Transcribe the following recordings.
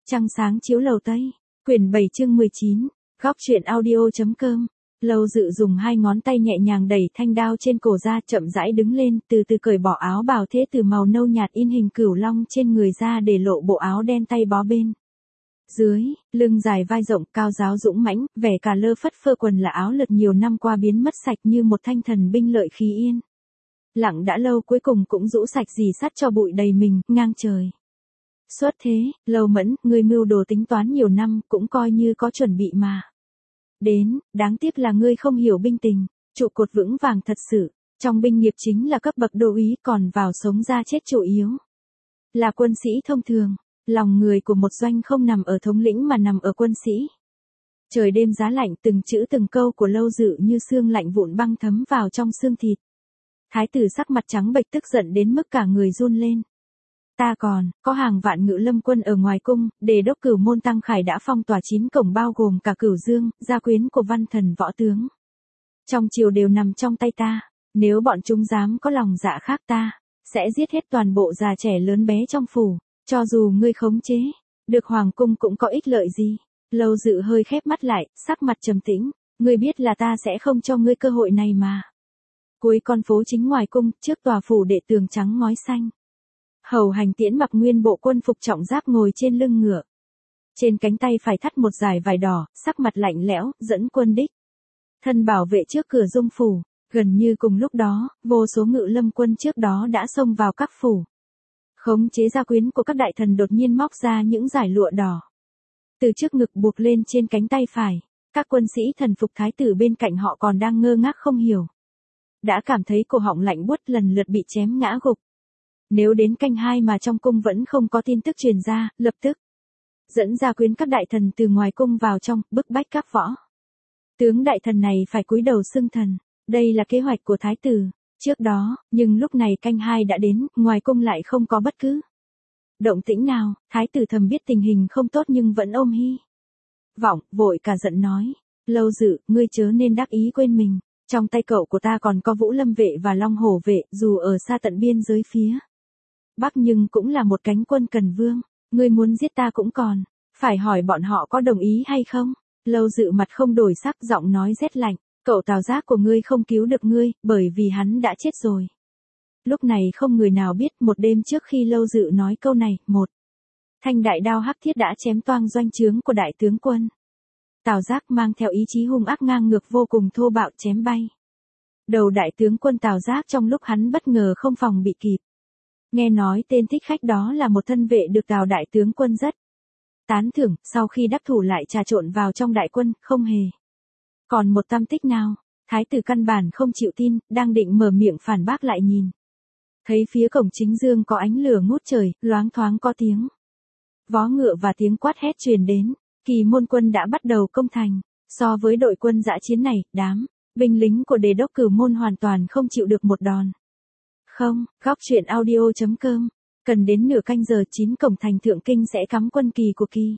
Trăng sáng chiếu lầu Tây, quyển 7 chương 19, góc truyện audio.com. Lâu Dự dùng hai ngón tay nhẹ nhàng đẩy thanh đao trên cổ ra, chậm rãi đứng lên, từ từ cởi bỏ áo bào thế từ màu nâu nhạt in hình cửu long trên người ra, để lộ bộ áo đen tay bó bên dưới, lưng dài vai rộng, cao ráo dũng mãnh, vẻ cà lơ phất phơ, quần là áo lượt nhiều năm qua biến mất sạch như một thanh thần binh lợi khí yên lặng đã lâu, cuối cùng cũng rũ sạch rỉ sắt cho bụi đầy mình, ngang trời. Xuất thế, Lâu Mẫn, ngươi mưu đồ tính toán nhiều năm, cũng coi như có chuẩn bị mà. Đến, đáng tiếc là ngươi không hiểu binh tình, trụ cột vững vàng thật sự, trong binh nghiệp chính là cấp bậc đô úy, còn vào sống ra chết chủ yếu là quân sĩ thông thường. Lòng người của một doanh không nằm ở thống lĩnh mà nằm ở quân sĩ. Trời đêm giá lạnh, từng chữ từng câu của Lâu Dự như xương lạnh vụn băng thấm vào trong xương thịt. Thái tử sắc mặt trắng bệch, tức giận đến mức cả người run lên. Ta còn có hàng vạn ngự lâm quân ở ngoài cung, Đề đốc Cửu Môn Tăng Khải đã phong tỏa 9 cổng, bao gồm cả Cửu Dương, gia quyến của văn thần võ tướng. Trong triều đều nằm trong tay ta, nếu bọn chúng dám có lòng dạ khác ta, sẽ giết hết toàn bộ già trẻ lớn bé trong phủ. Cho dù ngươi khống chế được hoàng cung cũng có ích lợi gì? Lâu Dự hơi khép mắt lại, sắc mặt trầm tĩnh. Ngươi biết là ta sẽ không cho ngươi cơ hội này mà. Cuối con phố chính ngoài cung, trước tòa phủ đệ tường trắng ngói xanh, hầu hành Tiễn mặc nguyên bộ quân phục trọng giáp ngồi trên lưng ngựa. Trên cánh tay phải thắt một dải vải đỏ, sắc mặt lạnh lẽo, dẫn quân đích thân bảo vệ trước cửa Dung phủ. Gần như cùng lúc đó, vô số ngự lâm quân trước đó đã xông vào các phủ, khống chế gia quyến của các đại thần, đột nhiên móc ra những dải lụa đỏ từ trước ngực buộc lên trên cánh tay phải. Các quân sĩ thần phục thái tử bên cạnh họ còn đang ngơ ngác không hiểu, đã cảm thấy cổ họng lạnh buốt, lần lượt bị chém ngã gục. Nếu đến canh 2 mà trong cung vẫn không có tin tức truyền ra, lập tức dẫn gia quyến các đại thần từ ngoài cung vào trong, bức bách các võ tướng đại thần này phải cúi đầu xưng thần. Đây là kế hoạch của thái tử trước đó, nhưng lúc này canh 2 đã đến, ngoài cung lại không có bất cứ động tĩnh nào. Thái tử thầm biết tình hình không tốt nhưng vẫn ôm hy vọng, vội cả giận nói: Lâu Dự, ngươi chớ nên đắc ý quên mình, trong tay cậu của ta còn có Vũ Lâm vệ và Long Hổ vệ, dù ở xa tận biên giới phía Bắc nhưng cũng là một cánh quân cần vương, ngươi muốn giết ta cũng còn phải hỏi bọn họ có đồng ý hay không. Lâu Dự mặt không đổi sắc, giọng nói rét lạnh: cậu Tào Giác của ngươi không cứu được ngươi, bởi vì hắn đã chết rồi. Lúc này không người nào biết, một đêm trước khi Lâu Dự nói câu này, một thanh đại đao hắc thiết đã chém toang doanh trướng của đại tướng quân Tào Giác, mang theo ý chí hung ác ngang ngược vô cùng thô bạo, chém bay đầu đại tướng quân Tào Giác trong lúc hắn bất ngờ không phòng bị kịp. Nghe nói tên thích khách đó là một thân vệ được Tào đại tướng quân rất tán thưởng, sau khi đắc thủ lại trà trộn vào trong đại quân, không hề còn một tăm tích nào. Thái tử căn bản không chịu tin, đang định mở miệng phản bác lại nhìn thấy phía cổng chính dương có ánh lửa ngút trời, loáng thoáng có tiếng vó ngựa và tiếng quát hét truyền đến. Kỳ môn quân đã bắt đầu công thành. So với đội quân dã chiến này, đám binh lính của Đề đốc Cửu Môn hoàn toàn không chịu được một đòn. Không, góc truyện audio.com. Cần đến nửa canh giờ 9 cổng thành Thượng Kinh sẽ cắm quân kỳ của Kỳ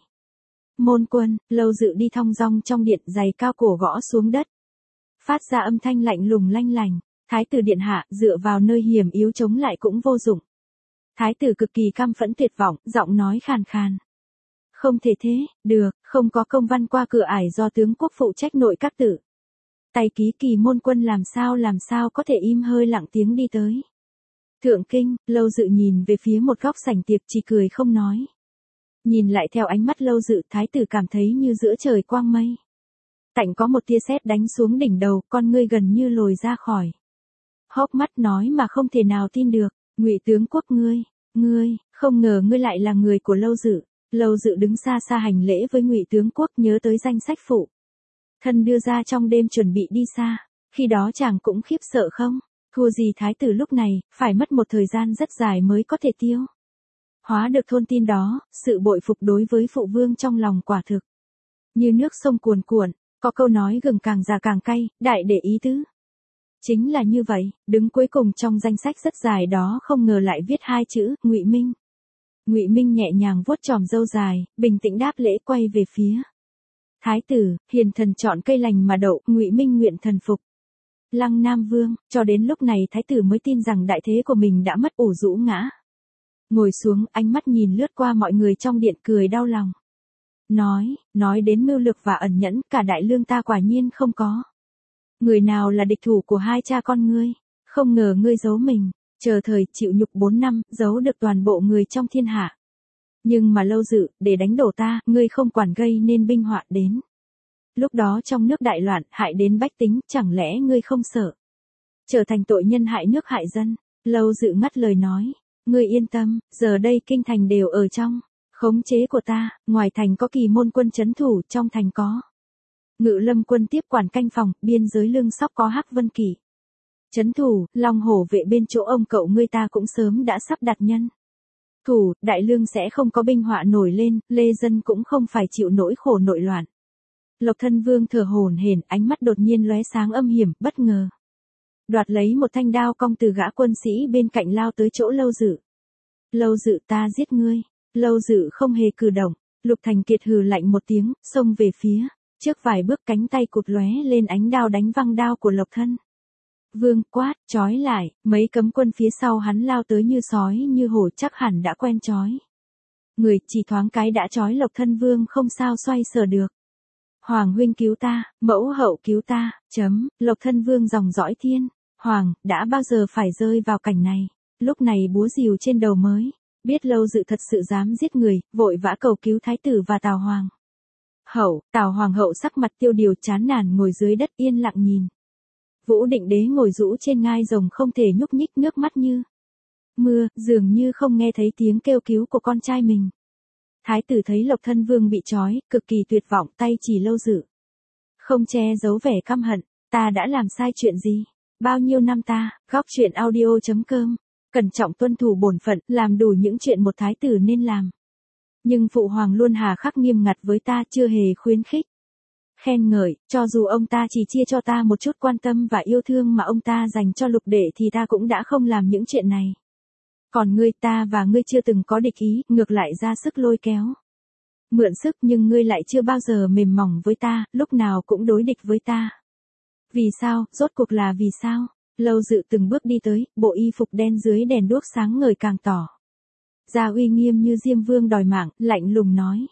môn quân. Lâu Dự đi thong dong trong điện, giày cao cổ gõ xuống đất, phát ra âm thanh lạnh lùng lanh lành. Thái tử điện hạ, dựa vào nơi hiểm yếu chống lại cũng vô dụng. Thái tử cực kỳ căm phẫn tuyệt vọng, giọng nói khàn khàn: không thể thế được, không có công văn qua cửa ải do tướng quốc phụ trách nội các tự tay ký, Kỳ môn quân làm sao có thể im hơi lặng tiếng đi tới Thượng Kinh. Lâu Dự nhìn về phía một góc sảnh tiệc, chỉ cười không nói. Nhìn lại theo ánh mắt Lâu Dự, thái tử cảm thấy như giữa trời quang mây tạnh có một tia sét đánh xuống đỉnh đầu, con ngươi gần như lồi ra khỏi hốc mắt, nói mà không thể nào tin được: Ngụy tướng quốc, ngươi, không ngờ ngươi lại là người của Lâu Dự. Lâu Dự đứng xa xa hành lễ với Ngụy tướng quốc, nhớ tới danh sách phụ thân đưa ra trong đêm chuẩn bị đi xa. Khi đó chàng cũng khiếp sợ không thua gì thái tử lúc này, phải mất một thời gian rất dài mới có thể tiêu hóa được thôn tin đó. Sự bội phục đối với phụ vương trong lòng quả thực như nước sông cuồn cuộn. Có câu nói gừng càng già càng cay, đại để ý tứ chính là như vậy. Đứng cuối cùng trong danh sách rất dài đó không ngờ lại viết hai chữ: Ngụy Minh. Ngụy Minh nhẹ nhàng vuốt chòm râu dài, bình tĩnh đáp lễ, quay về phía thái tử: hiền thần chọn cây lành mà đậu, Ngụy Minh nguyện thần phục Lăng Nam Vương. Cho đến lúc này thái tử mới tin rằng đại thế của mình đã mất, ủ rũ ngã ngồi xuống, ánh mắt nhìn lướt qua mọi người trong điện, cười đau lòng. nói đến mưu lược và ẩn nhẫn, cả đại lương ta quả nhiên không có. Người nào là địch thủ của hai cha con ngươi, không ngờ ngươi giấu mình, chờ thời chịu nhục 4 năm, giấu được toàn bộ người trong thiên hạ. Nhưng mà Lâu Dự, để đánh đổ ta, ngươi không quản gây nên binh họa đến. Lúc đó trong nước đại loạn, hại đến bách tính, chẳng lẽ ngươi không sợ trở thành tội nhân hại nước hại dân? Lâu Dự ngắt lời nói, ngươi yên tâm, giờ đây kinh thành đều ở trong khống chế của ta, ngoài thành có Kỳ Môn quân trấn thủ, trong thành có Ngự Lâm quân tiếp quản canh phòng, biên giới Lương Sóc có Hắc Vân Kỵ trấn thủ, Long Hổ vệ bên chỗ ông cậu ngươi ta cũng sớm đã sắp đặt nhân thủ, đại lương sẽ không có binh họa nổi lên, lê dân cũng không phải chịu nỗi khổ nội loạn. Lộc Thân Vương thở hổn hển, ánh mắt đột nhiên lóe sáng âm hiểm, bất ngờ đoạt lấy một thanh đao cong từ gã quân sĩ bên cạnh lao tới chỗ Lâu Dự. Lâu Dự, ta giết ngươi. Lâu Dự không hề cử động. Lục Thành Kiệt hừ lạnh một tiếng, xông về phía trước vài bước, cánh tay cụt lóe lên ánh đao đánh văng đao của Lộc Thân Vương, quát, trói lại. Mấy cấm quân phía sau hắn lao tới như sói như hổ, chắc hẳn đã quen trói người, chỉ thoáng cái đã trói Lộc Thân Vương không sao xoay sở được. Hoàng huynh cứu ta, mẫu hậu cứu ta, Lộc Thân Vương dòng dõi thiên hoàng, đã bao giờ phải rơi vào cảnh này. Lúc này búa rìu trên đầu mới biết Lâu Dự thật sự dám giết người, vội vã cầu cứu thái tử và Tào Hoàng hậu. Tào Hoàng hậu sắc mặt tiêu điều chán nản ngồi dưới đất yên lặng nhìn Vũ Định Đế ngồi rũ trên ngai rồng không thể nhúc nhích, nước mắt như mưa, dường như không nghe thấy tiếng kêu cứu của con trai mình. Thái tử thấy Lộc Thân Vương bị trói, cực kỳ tuyệt vọng, tay chỉ Lâu Dự, không che giấu vẻ căm hận. Ta đã làm sai chuyện gì? Bao nhiêu năm ta, Góc Truyện Audio.com, cẩn trọng tuân thủ bổn phận, làm đủ những chuyện một thái tử nên làm. Nhưng phụ hoàng luôn hà khắc nghiêm ngặt với ta, chưa hề khuyến khích, khen ngợi, cho dù ông ta chỉ chia cho ta một chút quan tâm và yêu thương mà ông ta dành cho Lục Đệ thì ta cũng đã không làm những chuyện này. Còn ngươi, ta và ngươi chưa từng có địch ý, ngược lại ra sức lôi kéo, mượn sức, nhưng ngươi lại chưa bao giờ mềm mỏng với ta, lúc nào cũng đối địch với ta. Vì sao, rốt cuộc là vì sao? Lâu Dự từng bước đi tới, bộ y phục đen dưới đèn đuốc sáng ngời càng tỏ ra uy nghiêm như Diêm Vương đòi mạng, lạnh lùng nói.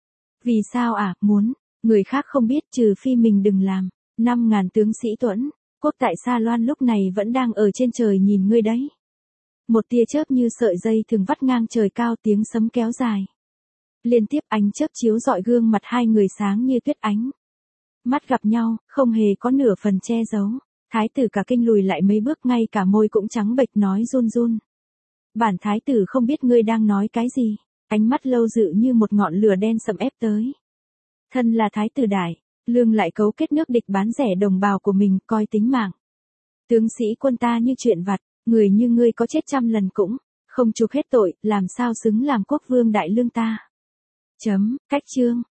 Vì sao à, muốn, người khác không biết trừ phi mình đừng làm. 5.000 tướng sĩ Tuẫn Quốc tại Sa Loan lúc này vẫn đang ở trên trời nhìn ngươi đấy. Một tia chớp như sợi dây thường vắt ngang trời cao, tiếng sấm kéo dài liên tiếp, ánh chớp chiếu rọi gương mặt hai người sáng như tuyết, ánh mắt gặp nhau, không hề có nửa phần che giấu. Thái tử cả kinh lùi lại mấy bước, ngay cả môi cũng trắng bệch, nói run run. Bản thái tử không biết ngươi đang nói cái gì. Ánh mắt Lâu Dự như một ngọn lửa đen sậm ép tới. Thân là thái tử đại lương lại cấu kết nước địch bán rẻ đồng bào của mình, coi tính mạng tướng sĩ quân ta như chuyện vặt. Người như ngươi có chết 100 lần cũng không chuộc hết tội, làm sao xứng làm quốc vương đại lương ta. Cách chương